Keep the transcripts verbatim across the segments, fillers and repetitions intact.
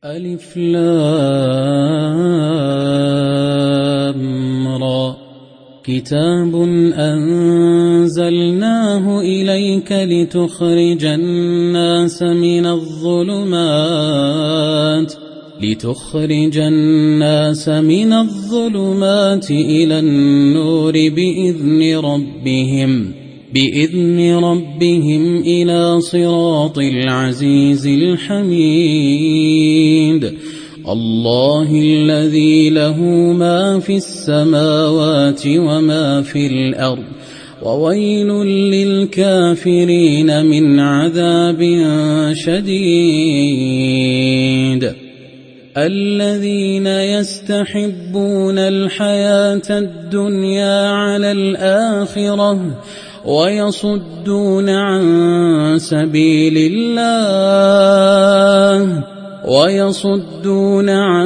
ألف لام را كتاب أنزلناه إليك لتخرج الناس من الظلمات لتخرج الناس من الظلمات إلى النور بإذن ربهم بإذن ربهم إلى صراط العزيز الحميد الله الذي له ما في السماوات وما في الأرض وويل للكافرين من عذاب شديد الذين يستحبون الحياة الدنيا على الآخرة ويصدون عن سبيل الله ويصدون عن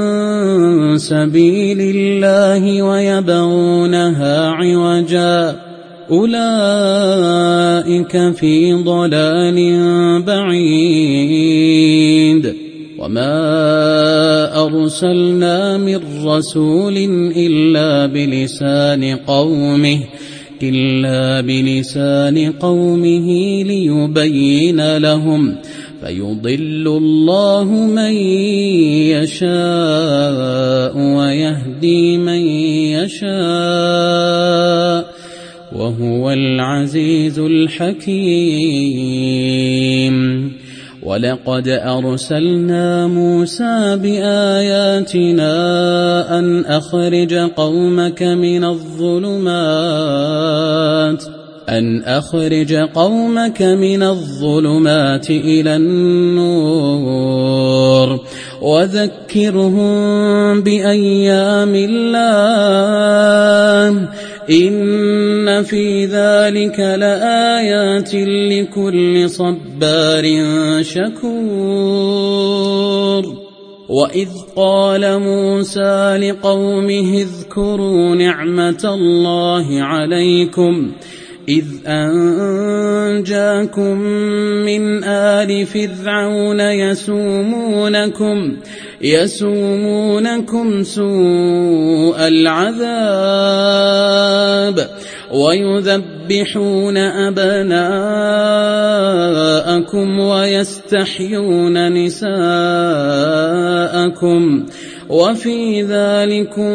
سبيل الله ويبغونها عوجا أولئك في ضلال بعيد وما أرسلنا من رسول إلا بلسان قومه إلا بلسان قومه ليبين لهم فيضل الله من يشاء ويهدي من يشاء وهو العزيز الحكيم ولقد أرسلنا موسى بآياتنا أن أخرج قومك من الظلمات أن أخرج قومك من الظلمات إلى النور وذكرهم بأيام الله إن في ذلك لآيات لكل صبار شكور وإذ قال موسى لقومه اذكروا نعمة الله عليكم إذ أنجاكم من آل فرعون يسومونكم يسومونكم سوء العذاب ويذبحون أبناءكم ويستحيون نساءكم وفي ذلكم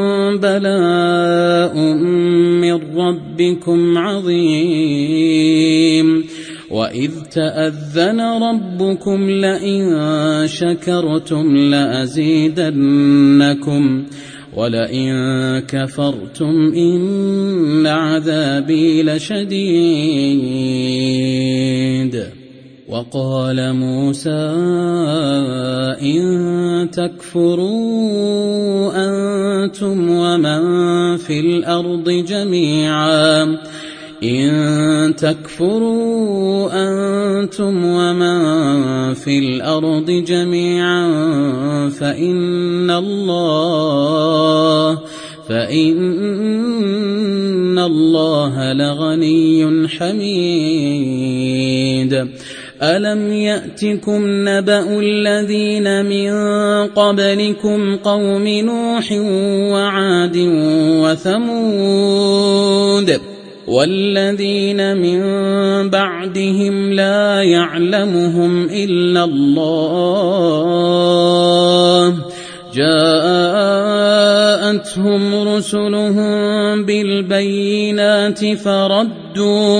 بلاء من ربكم عظيم وإذ تأذن ربكم لئن شكرتم لأزيدنكم ولئن كفرتم إن عذابي لشديد وقال موسى إن تكفروا أنتم ومن في الأرض جميعا إن تكفروا أنتم ومن في الأرض جميعا فإن الله فإن الله لغني حميد ألم يأتكم نبأ الذين من قبلكم قوم نوح وعاد وثمود والذين من بعدهم لا يعلمهم إلا الله جاءتهم رسلهم بالبينات فردوا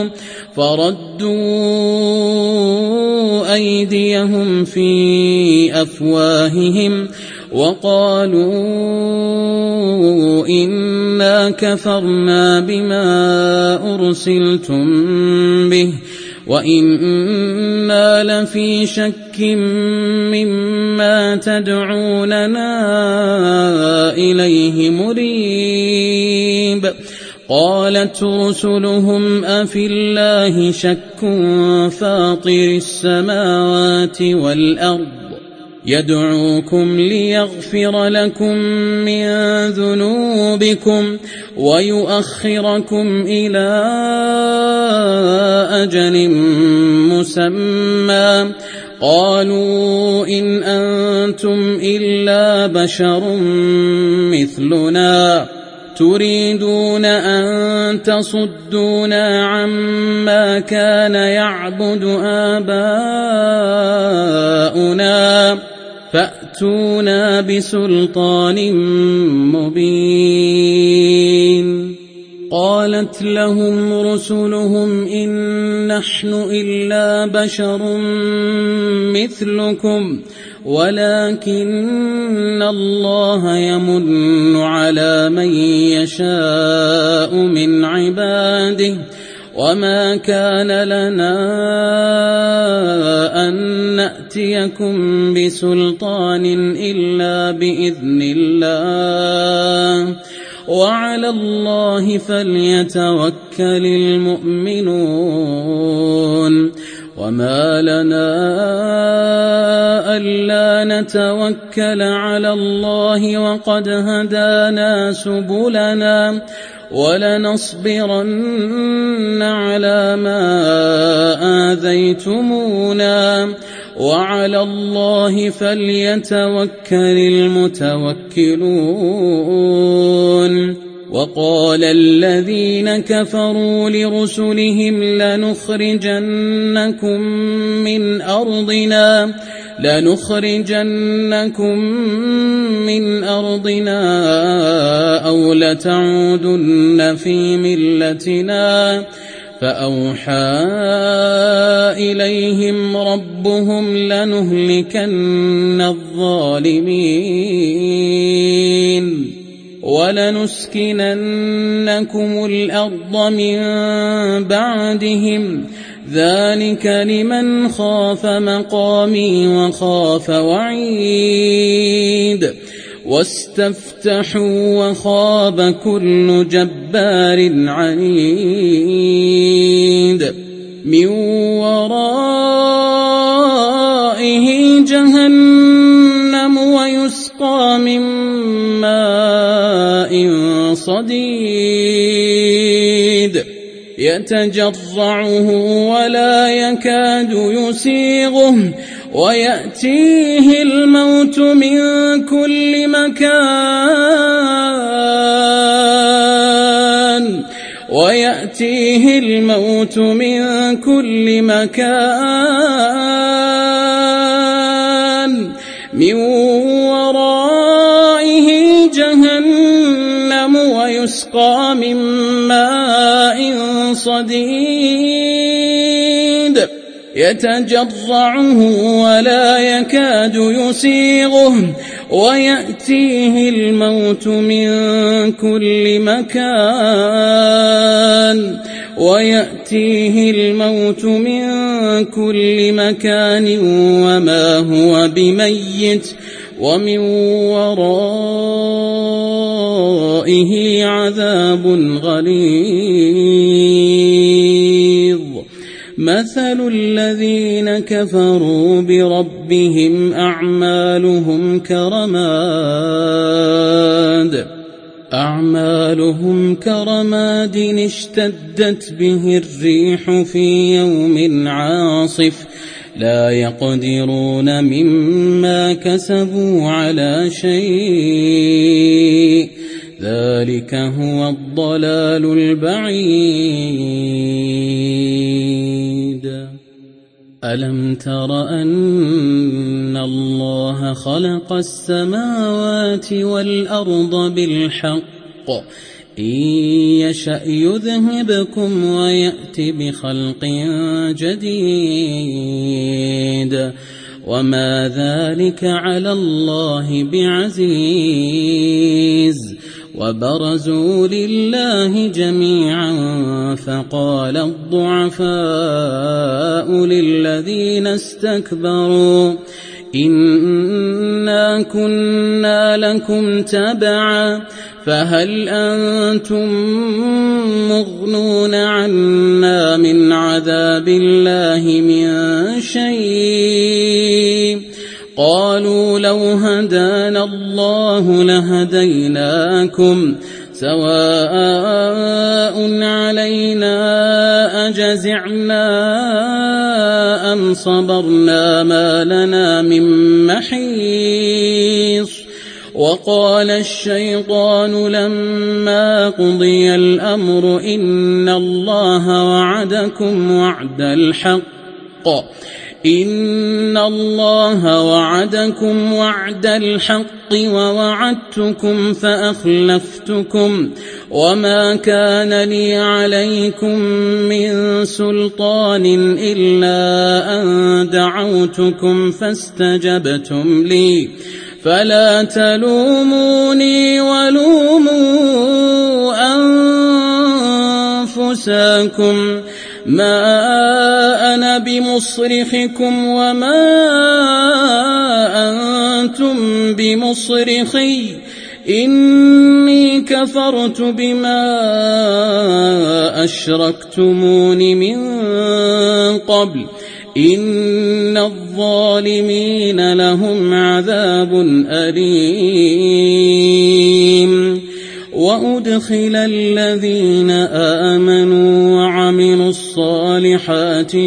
فردوا أيديهم في أفواههم وقالوا إنا كفرنا بما أرسلتم به وإنا لفي شك مما تدعوننا إليه مريب قالت رسلهم أفي الله شك فاطر السماوات والأرض يدعوكم ليغفر لكم من ذنوبكم ويؤخركم إلى أجل مسمى قالوا إن أنتم إلا بشر مثلنا تريدون أن تصدونا عما كان يعبد آباؤنا فأتونا بسلطان مبين. قالت لهم رسلهم إن نحن إلا بشر مثلكم ولكن الله يمن على من يشاء من عباده وما كان لنا أن نأتيكم بسلطان إلا بإذن الله وعلى الله فليتوكل المؤمنون. وما لنا ألا نتوكل على الله وقد هدانا سبلنا ولنصبرن على ما آذيتمونا وعلى الله فليتوكل المتوكلون. وقال الذين كفروا لرسلهم لنخرجنكم من أرضنا لنخرجنكم من أرضنا أو لتعودن في ملتنا فأوحى إليهم ربهم لنهلكن الظالمين ولنسكننكم الأرض من بعدهم ذلك لمن خاف مقامي وخاف وعيد. واستفتحوا وخاب كل جبار عنيد من ورائه جهنم ويسقى من ماء صديد يتجرعه ولا يكاد يسيغه ويأتيه الموت من كل مكان ويأتيه الموت من كل مكان من ورائه جهنم ويسقى من ماء صديد يتجرعه ولا يكاد يسيغه ويأتيه الموت من كل مكان ويأتيه الموت من كل مكان وما هو بميت ومن ورائه عذاب غليظ. مثل الذين كفروا بربهم أعمالهم كرماد أعمالهم كرماد اشتدت به الريح في يوم عاصف لا يقدرون مما كسبوا على شيء ذلك هو الضلال البعيد. ألم تر أن الله خلق السماوات والأرض بالحق إن يشأ يذهبكم ويأت بخلق جديد وما ذلك على الله بعزيز. وبرزوا لله جميعا فقال الضعفاء للذين استكبروا إنا كنا لكم تبعا فهل أنتم مغنون عنا من عذاب الله من شيء قالوا لو هدانا الله لهديناكم سواء علينا أجزعنا أن صبرنا ما لنا من محيص وقال الشيطان لما قضي الأمر إن الله وعدكم وعد الحق إن الله وعدكم وعد الحق ووعدتكم فأخلفتكم وما كان لي عليكم من سلطان إلا أن دعوتكم فاستجبتم لي فلا تلوموني ولوموا أنفسكم ما أنا بمصرخكم وما أنتم بمصرخي إني كفرت بما أشركتمون من قبل إن الظالمين لهم عذاب أليم وأدخل الذين آمنوا وعملوا الصالحات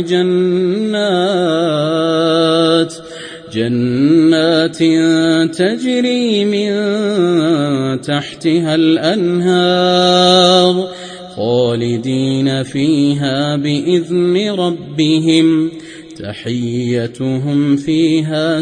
جنات جنات تجري من تحتها الأنهار خالدين فيها بإذن ربهم تحيتهم فيها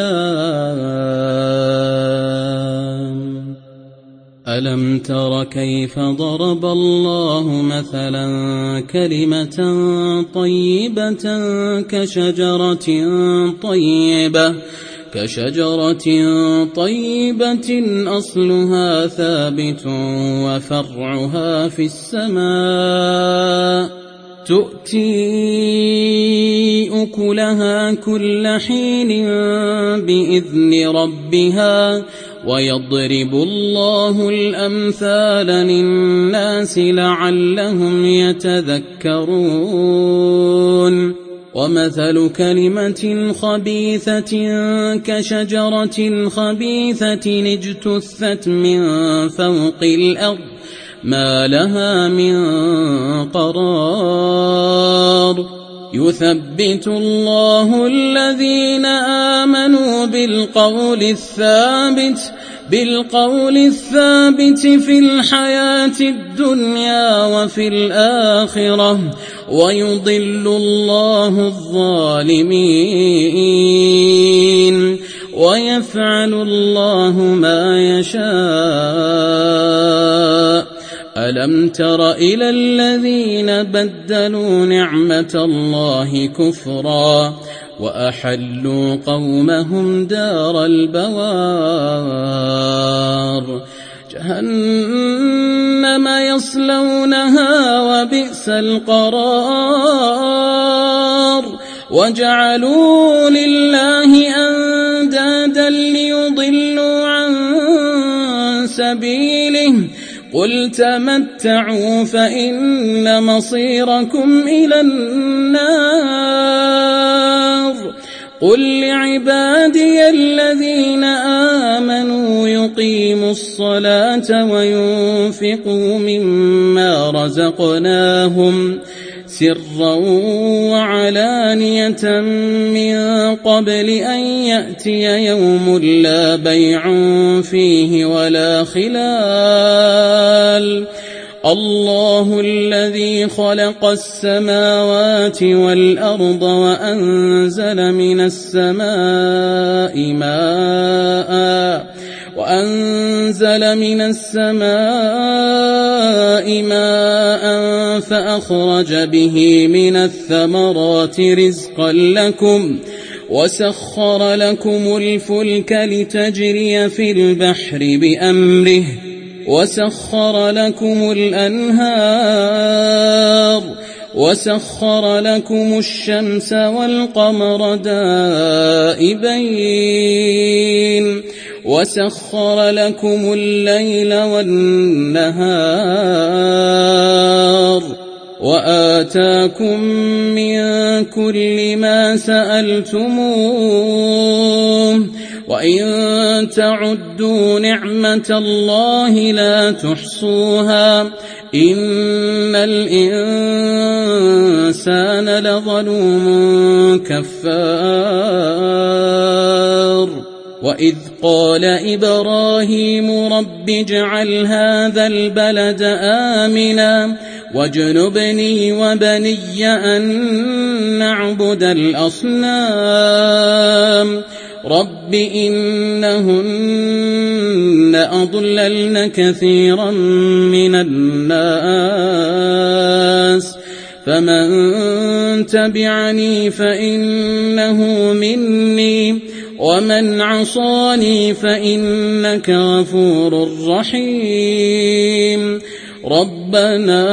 سلام ألم تر كيف ضرب الله مثلا كلمة طيبة كشجرة طيبة كشجرة طيبة أصلها ثابت وفرعها في السماء تؤتي أكلها كل حين بإذن ربها ويضرب الله الأمثال للناس لعلهم يتذكرون ومثل كلمة خبيثة كشجرة خبيثة اجتثت من فوق الأرض ما لها من قرار يثبت الله الذين آمنوا بالقول الثابت بالقول الثابت في الحياة الدنيا وفي الآخرة ويضل الله الظالمين ويفعل الله ما يشاء ألم تر إلى الذين بدلوا نعمة الله كفرا وأحلوا قومهم دار البوار جهنم يصلونها وبئس القرار وجعلوا لله أندادا ليضلوا عن سبيله قل تمتعوا فإن مصيركم إلى النار قل لعبادي الذين آمنوا يقيموا الصلاة وينفقوا مما رزقناهم سرا وعلانية من قبل أن يأتي يوم لا بيع فيه ولا خلال الله الذي خلق السماوات والأرض وأنزل من السماء ماء وأنزل من السماء ماء فأخرج به من الثمرات رزقا لكم وسخر لكم الفلك لتجري في البحر بأمره وسخر لكم الأنهار وسخر لكم الشمس والقمر دائبين وسخر لكم الليل والنهار وآتاكم من كل ما سألتموه وإن تعدوا نعمة الله لا تحصوها إن الإنسان لظلوم كفار وإذ قال إبراهيم رب اجعل هذا البلد آمنا واجنبني وبني أن نعبد الأصنام رب إنهن أضللن كثيرا من الناس فمن تبعني فإنه مني ومن عصاني فإنك غفور رحيم ربنا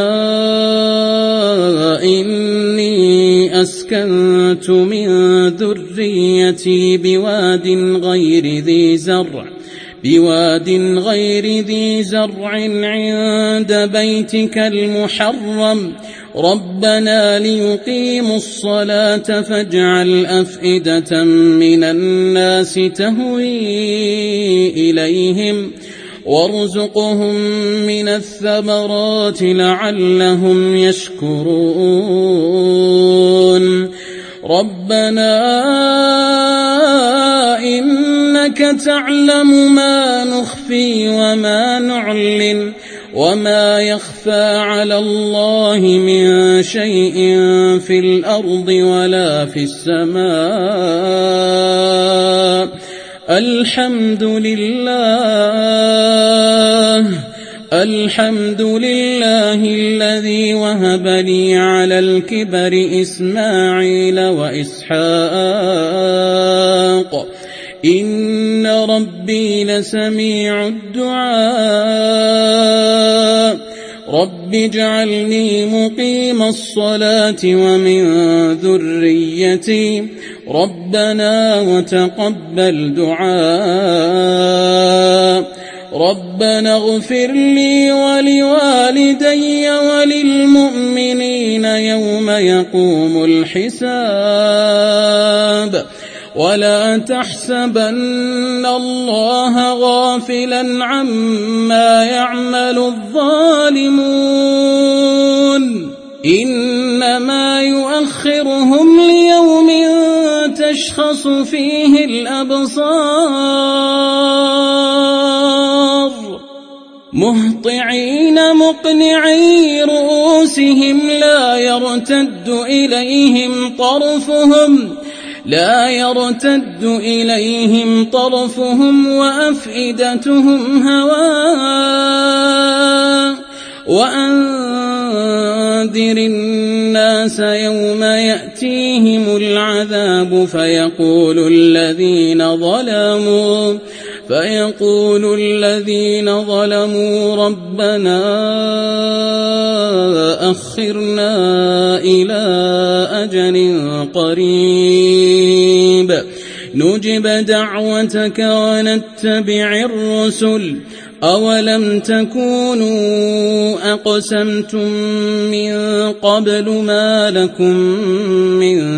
إني أسكنت من ذريتي بواد غير ذي زرع بواد غير ذي زرع عند بيتك المحرم ربنا ليقيموا الصلاة فاجعل أفئدة من الناس تهوي إليهم وارزقهم من الثمرات لعلهم يشكرون ربنا إنك تعلم ما نخفي وما نعلن وما يخفى على الله من شيء في الأرض ولا في السماء الحمد لله الحمد لله الذي وهب لي على الكبر إسماعيل وإسحاق إن ربي لسميع الدعاء رب اجعلني مقيم الصلاة ومن ذريتي ربنا وتقبل دعاء ربنا اغفر لي ولوالدي وللمؤمنين يوم يقوم الحساب ولا تحسبن الله غافلا عما يعمل الظالمون إنما يؤخرهم ليوم تشخص فيه الأبصار مهطعين مقنعي رؤوسهم لا يرتد إليهم طرفهم لا يرتد إليهم طرفهم وأفئدتهم هواء وأنذر الناس يوم يأتيهم العذاب فيقول الذين ظلموا فيقول الذين ظلموا ربنا أخرنا إلى أجل قريب نجب دعوتك ونتبع الرسل أولم تكونوا أقسمتم من قبل ما لكم من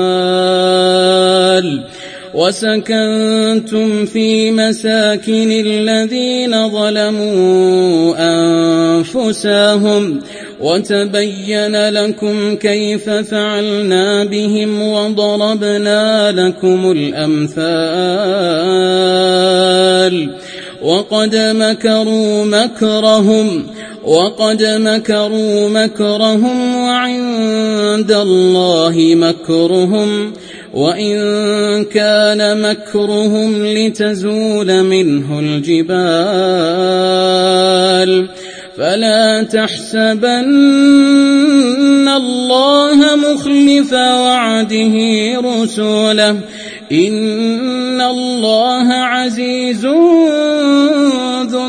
زوال وسكنتم في مساكن الذين ظلموا أنفسهم وتبين لكم كيف فعلنا بهم وضربنا لكم الأمثال وقد مكروا مكرهم وقد مكروا مكرهم وعند الله مكرهم وإن كان مكرهم لتزول منه الجبال فلا تحسبن الله مخلف وعده رسله إن الله عزيز ذو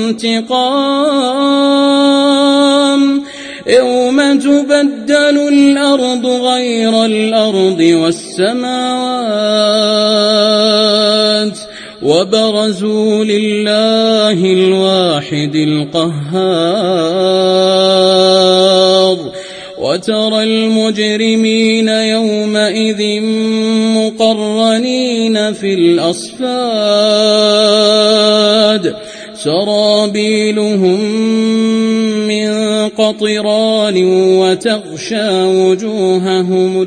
انتقام يوم تبدل الأرض غير الأرض والسماوات وبرزوا لله الواحد القهار وترى المجرمين يومئذ مقرنين في الأصفاد سرابيلهم من قطران وتغشى وجوههم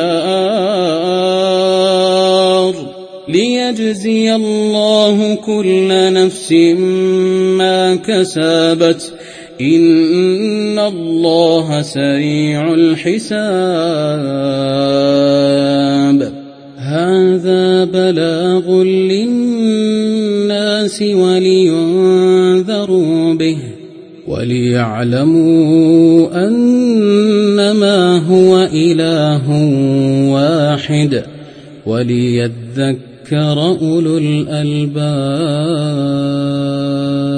النار ليجزي الله كل نفس ما كسبت إن الله سريع الحساب هذا بلاغ للناس ولينذروا به وليعلموا أنما هو إله واحد وليذكر أولو الألباب.